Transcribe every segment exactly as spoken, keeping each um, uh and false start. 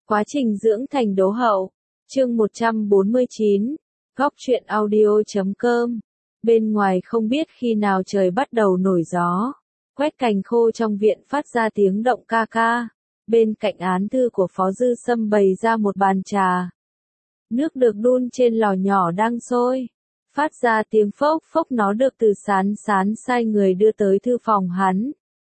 Quá trình dưỡng thành đố hậu. Chương một trăm bốn mươi chín. Góc truyện audio chấm com. Bên ngoài không biết khi nào trời bắt đầu nổi gió. Quét cành khô trong viện phát ra tiếng động ca ca. Bên cạnh án thư của Phó Dư Sâm bày ra một bàn trà. Nước được đun trên lò nhỏ đang sôi. Phát ra tiếng phốc phốc, nó được Từ Sán Sán sai người đưa tới thư phòng hắn.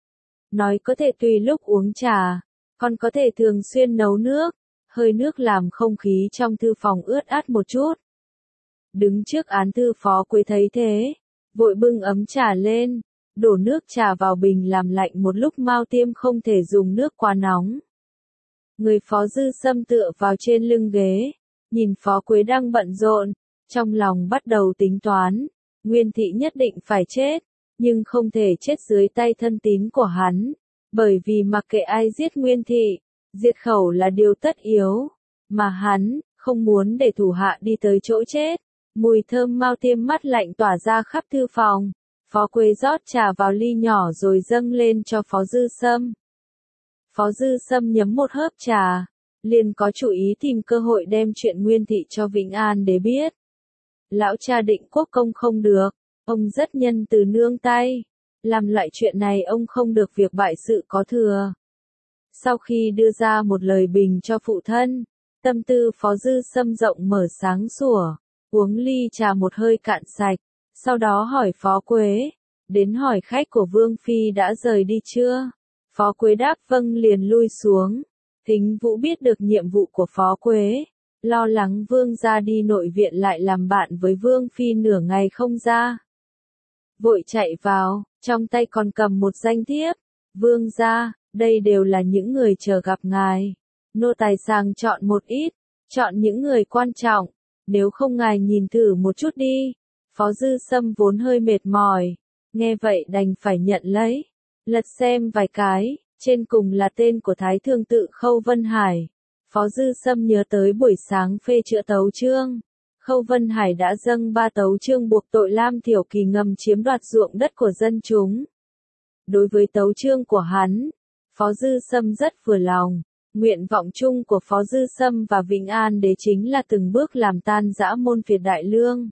Nói có thể tùy lúc uống trà, còn có thể thường xuyên nấu nước. Hơi nước làm không khí trong thư phòng ướt át một chút. Đứng trước án thư Phó Quế thấy thế, vội bưng ấm trà lên, đổ nước trà vào bình làm lạnh một lúc. Mao Tiêm không thể dùng nước quá nóng. Người Phó Dư Sâm tựa vào trên lưng ghế, nhìn Phó Quế đang bận rộn, trong lòng bắt đầu tính toán, Nguyên Thị nhất định phải chết, nhưng không thể chết dưới tay thân tín của hắn, bởi vì mặc kệ ai giết Nguyên Thị, diệt khẩu là điều tất yếu, mà hắn không muốn để thủ hạ đi tới chỗ chết. Mùi thơm Mao Tiêm mắt lạnh tỏa ra khắp thư phòng. Phó Quế rót trà vào ly nhỏ rồi dâng lên cho Phó Dư Sâm. Phó Dư Sâm nhấm một hớp trà, liền có chủ ý tìm cơ hội đem chuyện Nguyên Thị cho Vĩnh An để biết. Lão cha Định Quốc Công không được, ông rất nhân từ nương tay, làm loại chuyện này ông không được việc bại sự có thừa. Sau khi đưa ra một lời bình cho phụ thân, tâm tư Phó Dư Sâm rộng mở sáng sủa, uống ly trà một hơi cạn sạch, sau đó hỏi Phó Quế, đến hỏi khách của Vương Phi đã rời đi chưa? Phó Quế đáp vâng liền lui xuống. Thính Vũ biết được nhiệm vụ của Phó Quế, lo lắng Vương gia đi nội viện lại làm bạn với Vương Phi nửa ngày không ra. Vội chạy vào, trong tay còn cầm một danh thiếp. Vương gia, đây đều là những người chờ gặp ngài. Nô tài sàng chọn một ít, chọn những người quan trọng, nếu không ngài nhìn thử một chút đi. Phó Dư Sâm vốn hơi mệt mỏi, nghe vậy đành phải nhận lấy, lật xem vài cái, trên cùng là tên của Thái Thương Tự Khâu Vân Hải. Phó Dư Sâm nhớ tới buổi sáng phê chữa tấu chương, Khâu Vân Hải đã dâng ba tấu chương buộc tội Lam Thiểu Kỳ ngầm chiếm đoạt ruộng đất của dân chúng. Đối với tấu chương của hắn, Phó Dư Sâm rất vừa lòng. Nguyện vọng chung của Phó Dư Sâm và Vĩnh An Đế chính là từng bước làm tan rã môn phiệt Đại Lương.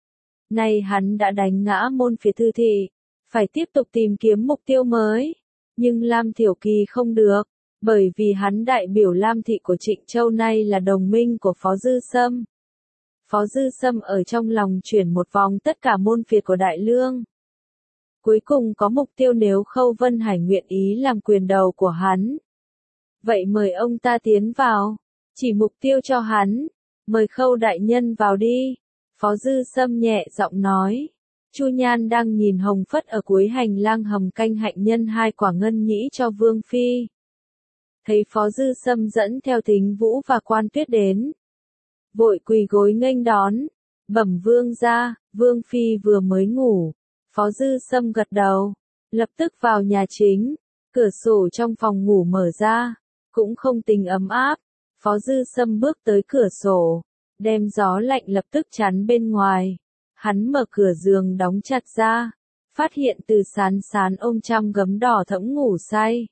Nay hắn đã đánh ngã môn phiệt Thư Thị, phải tiếp tục tìm kiếm mục tiêu mới. Nhưng Lam Thiểu Kỳ không được, bởi vì hắn đại biểu Lam Thị của Trịnh Châu nay là đồng minh của Phó Dư Sâm. Phó Dư Sâm ở trong lòng chuyển một vòng tất cả môn phiệt của Đại Lương. Cuối cùng có mục tiêu, nếu Khâu Vân Hải nguyện ý làm quyền đầu của hắn. Vậy mời ông ta tiến vào, chỉ mục tiêu cho hắn, mời Khâu đại nhân vào đi. Phó Dư Sâm nhẹ giọng nói. Chu Nhan đang nhìn Hồng Phất ở cuối hành lang hầm canh hạnh nhân hai quả ngân nhĩ cho Vương Phi. Thấy Phó Dư Sâm dẫn theo Thính Vũ và Quan Tuyết đến, vội quỳ gối nghênh đón, bẩm Vương gia, Vương Phi vừa mới ngủ. Phó Dư Sâm gật đầu, lập tức vào nhà chính, cửa sổ trong phòng ngủ mở ra, cũng không tính ấm áp. Phó Dư Sâm bước tới cửa sổ, đem gió lạnh lập tức chắn bên ngoài. Hắn mở cửa giường đóng chặt ra, phát hiện Từ Sán Sán ôm trăm gấm đỏ thẫm ngủ say.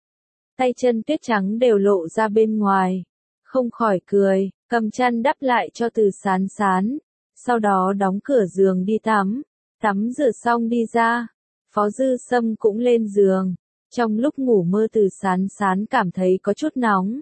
Tay chân tuyết trắng đều lộ ra bên ngoài, không khỏi cười, cầm chăn đắp lại cho Từ Sán Sán, sau đó đóng cửa giường đi tắm, tắm rửa xong đi ra. Phó Dư Sâm cũng lên giường, trong lúc ngủ mơ Từ Sán Sán cảm thấy có chút nóng.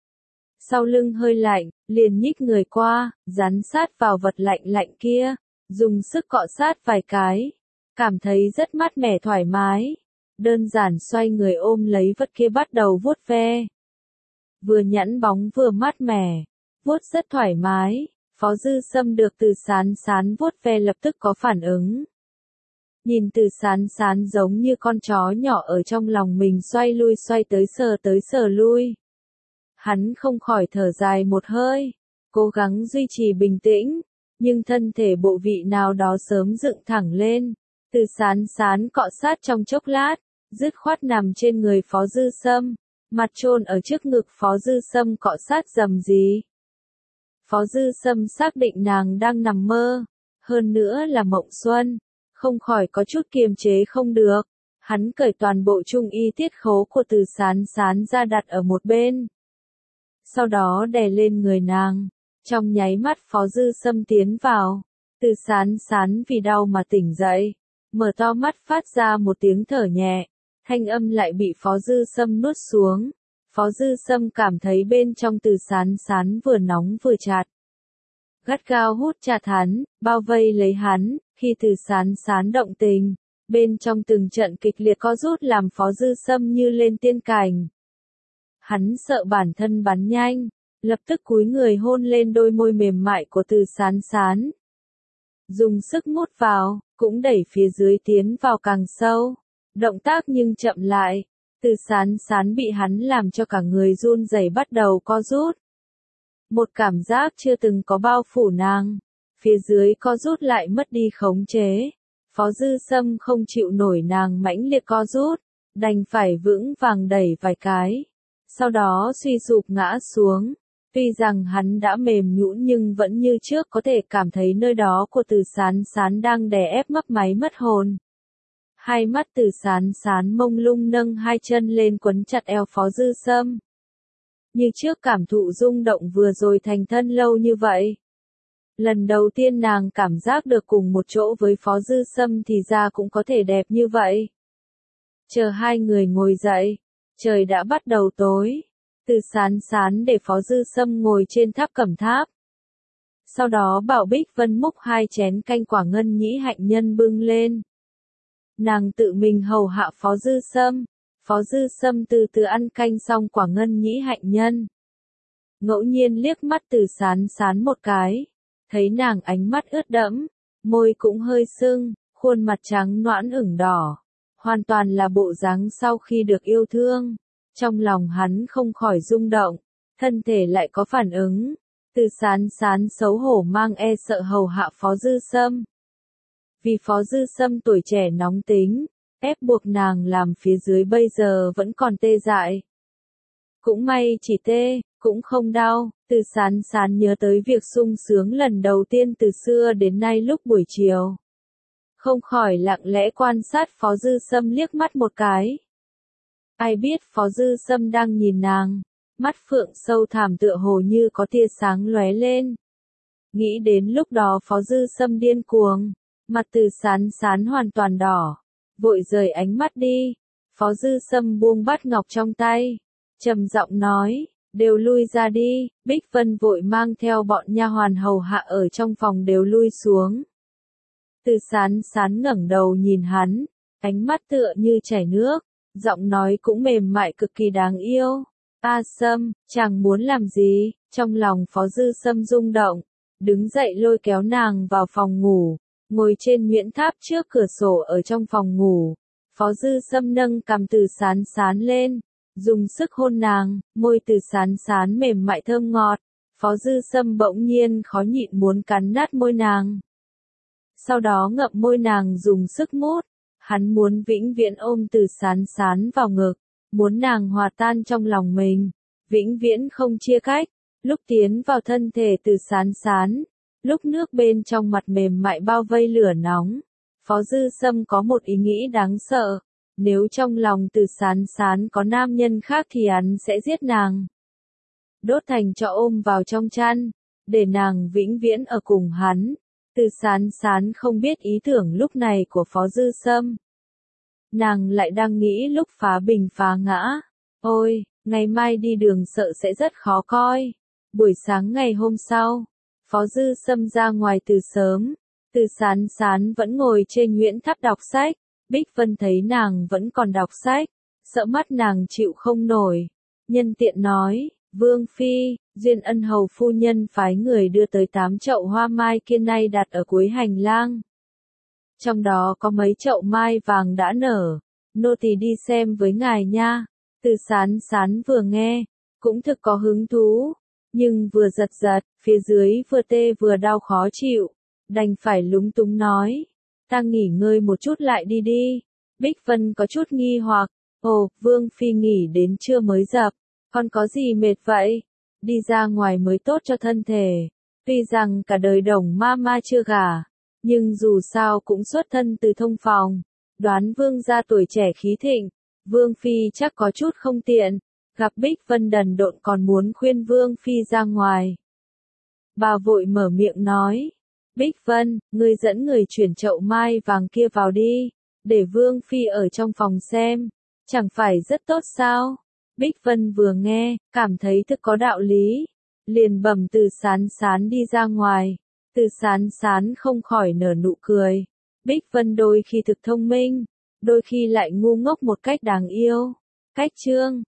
Sau lưng hơi lạnh, liền nhích người qua, dán sát vào vật lạnh lạnh kia. Dùng sức cọ sát vài cái, cảm thấy rất mát mẻ thoải mái, đơn giản xoay người ôm lấy vật kia bắt đầu vuốt ve. Vừa nhẵn bóng vừa mát mẻ, vuốt rất thoải mái. Phó Dư Sâm được Từ Sán Sán vuốt ve lập tức có phản ứng. Nhìn Từ Sán Sán giống như con chó nhỏ ở trong lòng mình xoay lui xoay tới sờ tới sờ lui. Hắn không khỏi thở dài một hơi, cố gắng duy trì bình tĩnh. Nhưng thân thể bộ vị nào đó sớm dựng thẳng lên. Từ Sán Sán cọ sát trong chốc lát, dứt khoát nằm trên người Phó Dư Sâm, mặt chôn ở trước ngực Phó Dư Sâm cọ sát rầm rì. Phó Dư Sâm xác định nàng đang nằm mơ, hơn nữa là mộng xuân, không khỏi có chút kiềm chế không được. Hắn cởi toàn bộ trung y tiết khố của Từ Sán Sán ra đặt ở một bên. sau đó đè lên người nàng. Trong nháy mắt Phó Dư Sâm tiến vào, Từ Sán Sán vì đau mà tỉnh dậy, mở to mắt phát ra một tiếng thở nhẹ, thanh âm lại bị Phó Dư Sâm nuốt xuống. Phó Dư Sâm cảm thấy bên trong Từ Sán Sán vừa nóng vừa chặt. Gắt gao hút chặt hắn, bao vây lấy hắn, khi Từ Sán Sán động tình, bên trong từng trận kịch liệt co rút làm Phó Dư Sâm như lên tiên cảnh. Hắn sợ bản thân bắn nhanh, lập tức cúi người hôn lên đôi môi mềm mại của Từ Sán Sán. Dùng sức mút vào, cũng đẩy phía dưới tiến vào càng sâu. Động tác nhưng chậm lại, Từ Sán Sán bị hắn làm cho cả người run rẩy bắt đầu co rút. Một cảm giác chưa từng có bao phủ nàng, phía dưới co rút lại mất đi khống chế. Phó Dư Sâm không chịu nổi nàng mãnh liệt co rút, đành phải vững vàng đẩy vài cái, sau đó suy sụp ngã xuống. Tuy rằng hắn đã mềm nhũn nhưng vẫn như trước có thể cảm thấy nơi đó của Từ Sán Sán đang đè ép mấp máy mất hồn. Hai mắt Từ Sán Sán mông lung nâng hai chân lên quấn chặt eo Phó Dư Sâm. Như trước cảm thụ rung động vừa rồi thành thân lâu như vậy. Lần đầu tiên nàng cảm giác được cùng một chỗ với Phó Dư Sâm thì ra cũng có thể đẹp như vậy. Chờ hai người ngồi dậy, trời đã bắt đầu tối. Từ Sán Sán để Phó Dư Sâm ngồi trên tháp cẩm tháp. Sau đó bảo Bích Vân múc hai chén canh quả ngân nhĩ hạnh nhân bưng lên. Nàng tự mình hầu hạ Phó Dư Sâm. Phó Dư Sâm từ từ ăn canh xong quả ngân nhĩ hạnh nhân. Ngẫu nhiên liếc mắt Từ Sán Sán một cái, thấy nàng ánh mắt ướt đẫm, môi cũng hơi sưng, khuôn mặt trắng nõn ửng đỏ, hoàn toàn là bộ dáng sau khi được yêu thương. Trong lòng hắn không khỏi rung động, thân thể lại có phản ứng. Từ Sán Sán xấu hổ mang e sợ hầu hạ Phó Dư Sâm. Vì Phó Dư Sâm tuổi trẻ nóng tính, ép buộc nàng làm phía dưới bây giờ vẫn còn tê dại. Cũng may chỉ tê, cũng không đau. Từ Sán Sán nhớ tới việc sung sướng lần đầu tiên từ xưa đến nay lúc buổi chiều. Không khỏi lặng lẽ quan sát Phó Dư Sâm liếc mắt một cái. Ai biết Phó Dư Sâm đang nhìn nàng, mắt phượng sâu thẳm tựa hồ như có tia sáng lóe lên. Nghĩ đến lúc đó Phó Dư Sâm điên cuồng, mặt Từ Sán Sán hoàn toàn đỏ, vội rời ánh mắt đi. Phó Dư Sâm buông bát ngọc trong tay, trầm giọng nói, đều lui ra đi. Bích Vân vội mang theo bọn nha hoàn hầu hạ ở trong phòng đều lui xuống. Từ Sán Sán ngẩng đầu nhìn hắn, ánh mắt tựa như chảy nước, giọng nói cũng mềm mại cực kỳ đáng yêu. A Sâm, chàng muốn làm gì? Trong lòng Phó Dư Sâm rung động, đứng dậy lôi kéo nàng vào phòng ngủ, ngồi trên nhuyễn tháp trước cửa sổ ở trong phòng ngủ. Phó Dư Sâm nâng cằm Từ Sán Sán lên, dùng sức hôn nàng, môi Từ Sán Sán mềm mại thơm ngọt. Phó Dư Sâm bỗng nhiên khó nhịn muốn cắn nát môi nàng. Sau đó ngậm môi nàng dùng sức mút. Hắn muốn vĩnh viễn ôm Từ Sán Sán vào ngực, muốn nàng hòa tan trong lòng mình, vĩnh viễn không chia cách. Lúc tiến vào thân thể Từ Sán Sán, lúc nước bên trong mặt mềm mại bao vây lửa nóng, Phó Dư Sâm có một ý nghĩ đáng sợ. Nếu trong lòng Từ Sán Sán có nam nhân khác thì hắn sẽ giết nàng. Đốt thành cho ôm vào trong chăn, để nàng vĩnh viễn ở cùng hắn. Từ Sán Sán không biết ý tưởng lúc này của Phó Dư Sâm. Nàng lại đang nghĩ lúc phá bình phá ngã. Ôi, ngày mai đi đường sợ sẽ rất khó coi. Buổi sáng ngày hôm sau, Phó Dư Sâm ra ngoài từ sớm. Từ Sán Sán vẫn ngồi trên nhuyễn tháp đọc sách. Bích Vân thấy nàng vẫn còn đọc sách, sợ mắt nàng chịu không nổi. Nhân tiện nói, Vương Phi, Duyên Ân hầu phu nhân phái người đưa tới tám chậu hoa mai kia nay đặt ở cuối hành lang. Trong đó có mấy chậu mai vàng đã nở, nô tỳ đi xem với ngài nha. Từ Sán Sán vừa nghe, cũng thực có hứng thú, nhưng vừa giật giật, phía dưới vừa tê vừa đau khó chịu, đành phải lúng túng nói, ta nghỉ ngơi một chút lại đi đi. Bích Vân có chút nghi hoặc, ồ, Vương Phi nghỉ đến trưa mới dập, còn có gì mệt vậy? Đi ra ngoài mới tốt cho thân thể. Tuy rằng cả đời Đồng ma ma chưa gả, nhưng dù sao cũng xuất thân từ thông phòng. Đoán Vương gia tuổi trẻ khí thịnh, Vương Phi chắc có chút không tiện. Gặp Bích Vân đần độn còn muốn khuyên Vương Phi ra ngoài. Bà vội mở miệng nói. Bích Vân, ngươi dẫn người chuyển chậu mai vàng kia vào đi, để Vương Phi ở trong phòng xem, chẳng phải rất tốt sao? Bích Vân vừa nghe, cảm thấy thực có đạo lý, liền bẩm Từ Sán Sán đi ra ngoài. Từ Sán Sán không khỏi nở nụ cười. Bích Vân đôi khi thực thông minh, đôi khi lại ngu ngốc một cách đáng yêu. Cách chương